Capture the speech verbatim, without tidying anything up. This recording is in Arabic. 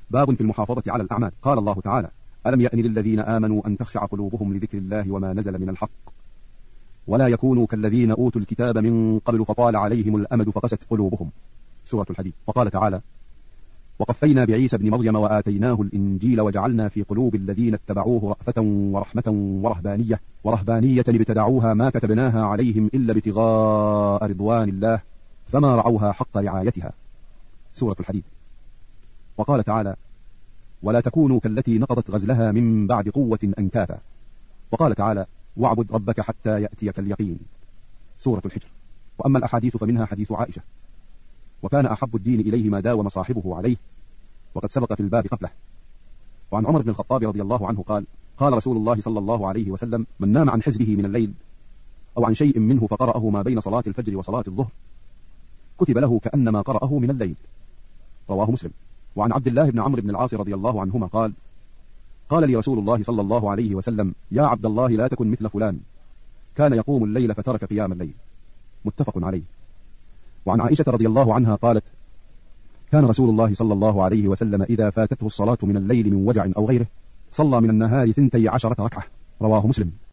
باب في المحافظة على الأعمال. قال الله تعالى: ألم يأن للذين آمنوا أن تخشع قلوبهم لذكر الله وما نزل من الحق ولا يكونوا كالذين أوتوا الكتاب من قبل فطال عليهم الأمد فقست قلوبهم. سورة الحديد. وقال تعالى: وقفينا بعيسى ابن مريم وآتيناه الإنجيل وجعلنا في قلوب الذين اتبعوه رأفة ورحمة ورهبانية ورهبانية ابتدعوها ما كتبناها عليهم إلا ابتغاء رضوان الله فما رعوها حق رعايتها. سورة الحديد. وقال تعالى: ولا تكونوا كالتي نقضت غزلها من بعد قوة أنكاثا. وقال تعالى: واعبد ربك حتى يأتيك اليقين. سورة الحجر. وأما الأحاديث فمنها حديث عائشة: وكان أحب الدين إليه ما داوم صاحبه عليه، وقد سبق في الباب قبله. وعن عمر بن الخطاب رضي الله عنه قال: قال رسول الله صلى الله عليه وسلم: من نام عن حزبه من الليل أو عن شيء منه فقرأه ما بين صلاة الفجر وصلاة الظهر كتب له كأنما قرأه من الليل. رواه مسلم. وعن عبد الله بن عمرو بن العاص رضي الله عنهما قال: قال لي رسول الله صلى الله عليه وسلم: يا عبد الله لا تكن مثل فلان كان يقوم الليل فترك قيام الليل. متفق عليه. وعن عائشة رضي الله عنها قالت: كان رسول الله صلى الله عليه وسلم إذا فاتته الصلاة من الليل من وجع أو غيره صلى من النهار ثنتي عشرة ركعة. رواه مسلم.